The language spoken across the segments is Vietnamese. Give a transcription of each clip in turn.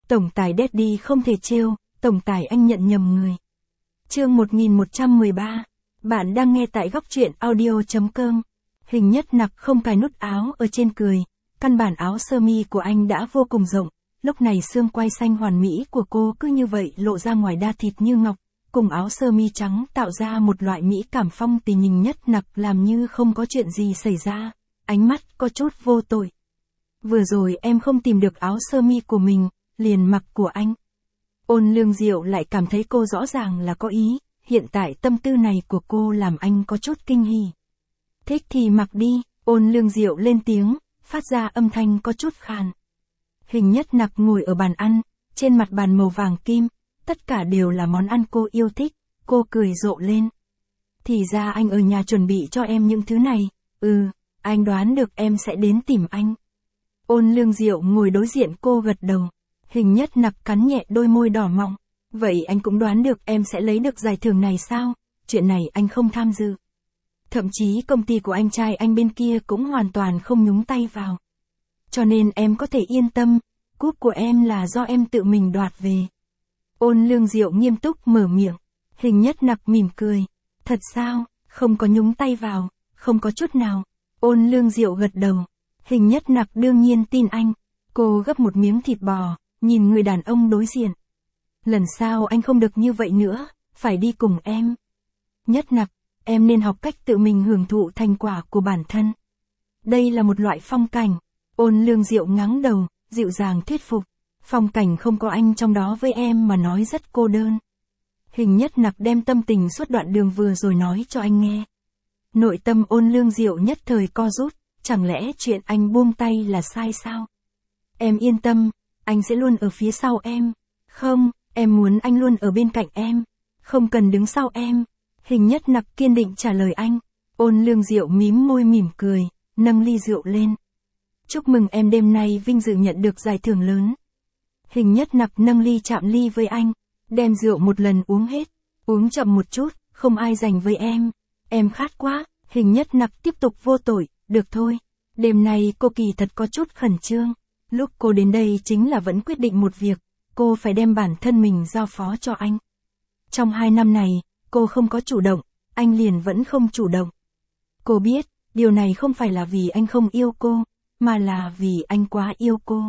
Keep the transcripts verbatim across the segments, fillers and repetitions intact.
Tổng tài Daddy không thể trêu, tổng tài anh nhận nhầm người. Chương một nghìn một trăm mười ba. Bạn đang nghe tại góc truyện audio chấm com. Hình Nhất Nặc không cài nút áo ở trên cười, căn bản áo sơ mi của anh đã vô cùng rộng, lúc này xương quai xanh hoàn mỹ của cô cứ như vậy lộ ra ngoài da thịt như ngọc, cùng áo sơ mi trắng tạo ra một loại mỹ cảm phong tình. Hình Nhất Nặc làm như không có chuyện gì xảy ra, ánh mắt có chút vô tội. Vừa rồi em không tìm được áo sơ mi của mình, liền mặc của anh. Ôn Lương Diệu lại cảm thấy cô rõ ràng là có ý, hiện tại tâm tư này của cô làm anh có chút kinh hỉ. Thích thì mặc đi, Ôn Lương Diệu lên tiếng, phát ra âm thanh có chút khàn. Hình Nhất Nặc ngồi ở bàn ăn, trên mặt bàn màu vàng kim, tất cả đều là món ăn cô yêu thích, cô cười rộ lên. Thì ra anh ở nhà chuẩn bị cho em những thứ này, ừ, anh đoán được em sẽ đến tìm anh. Ôn Lương Diệu ngồi đối diện cô gật đầu. Hình Nhất Nặc cắn nhẹ đôi môi đỏ mọng. Vậy anh cũng đoán được em sẽ lấy được giải thưởng này sao? Chuyện này anh không tham dự. Thậm chí công ty của anh trai anh bên kia cũng hoàn toàn không nhúng tay vào. Cho nên em có thể yên tâm, cúp của em là do em tự mình đoạt về. Ôn Lương Diệu nghiêm túc mở miệng. Hình Nhất Nặc mỉm cười. Thật sao, không có nhúng tay vào, không có chút nào. Ôn Lương Diệu gật đầu. Hình Nhất Nặc đương nhiên tin anh. Cô gấp một miếng thịt bò, nhìn người đàn ông đối diện. Lần sau anh không được như vậy nữa, phải đi cùng em. Nhất Nặc, em nên học cách tự mình hưởng thụ thành quả của bản thân. Đây là một loại phong cảnh. Ôn Lương Diệu ngáng đầu, dịu dàng thuyết phục. Phong cảnh không có anh trong đó với em mà nói rất cô đơn. Hình Nhất Nặc đem tâm tình suốt đoạn đường vừa rồi nói cho anh nghe. Nội tâm Ôn Lương Diệu nhất thời co rút, chẳng lẽ chuyện anh buông tay là sai sao? Em yên tâm, anh sẽ luôn ở phía sau em. Không, em muốn anh luôn ở bên cạnh em. Không cần đứng sau em. Hình Nhất Nặc kiên định trả lời anh. Ôn Lương Diệu mím môi mỉm cười, nâng ly rượu lên. Chúc mừng em đêm nay vinh dự nhận được giải thưởng lớn. Hình Nhất Nặc nâng ly chạm ly với anh, đem rượu một lần uống hết. Uống chậm một chút, không ai dành với em. Em khát quá. Hình Nhất Nặc tiếp tục vô tội. Được thôi. Đêm nay cô kỳ thật có chút khẩn trương. Lúc cô đến đây chính là vẫn quyết định một việc, cô phải đem bản thân mình giao phó cho anh. Trong hai năm này, cô không có chủ động, anh liền vẫn không chủ động. Cô biết, điều này không phải là vì anh không yêu cô, mà là vì anh quá yêu cô.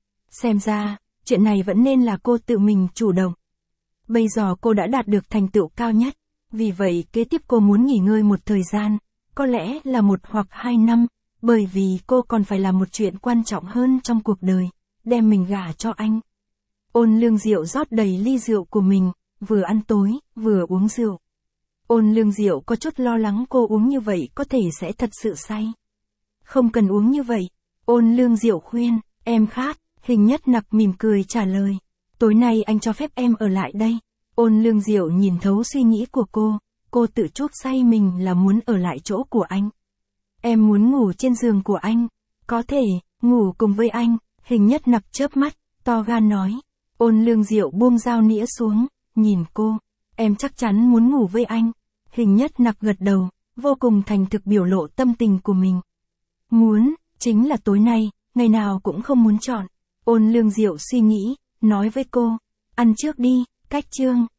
Xem ra, chuyện này vẫn nên là cô tự mình chủ động. Bây giờ cô đã đạt được thành tựu cao nhất, vì vậy kế tiếp cô muốn nghỉ ngơi một thời gian, có lẽ là một hoặc hai năm. Bởi vì cô còn phải làm một chuyện quan trọng hơn trong cuộc đời, đem mình gả cho anh. Ôn Lương Diệu rót đầy ly rượu của mình, vừa ăn tối, vừa uống rượu. Ôn Lương Diệu có chút lo lắng cô uống như vậy có thể sẽ thật sự say. Không cần uống như vậy, Ôn Lương Diệu khuyên, em khát. Hình Nhất Nặc mỉm cười trả lời. Tối nay anh cho phép em ở lại đây. Ôn Lương Diệu nhìn thấu suy nghĩ của cô, cô tự chuốc say mình là muốn ở lại chỗ của anh. Em muốn ngủ trên giường của anh. Có thể, ngủ cùng với anh. Hình Nhất Nặc chớp mắt, to gan nói. Ôn Lương Diệu buông dao nĩa xuống, nhìn cô. Em chắc chắn muốn ngủ với anh. Hình Nhất Nặc gật đầu, vô cùng thành thực biểu lộ tâm tình của mình. Muốn, chính là tối nay, ngày nào cũng không muốn chọn. Ôn Lương Diệu suy nghĩ, nói với cô. Ăn trước đi, cách chương.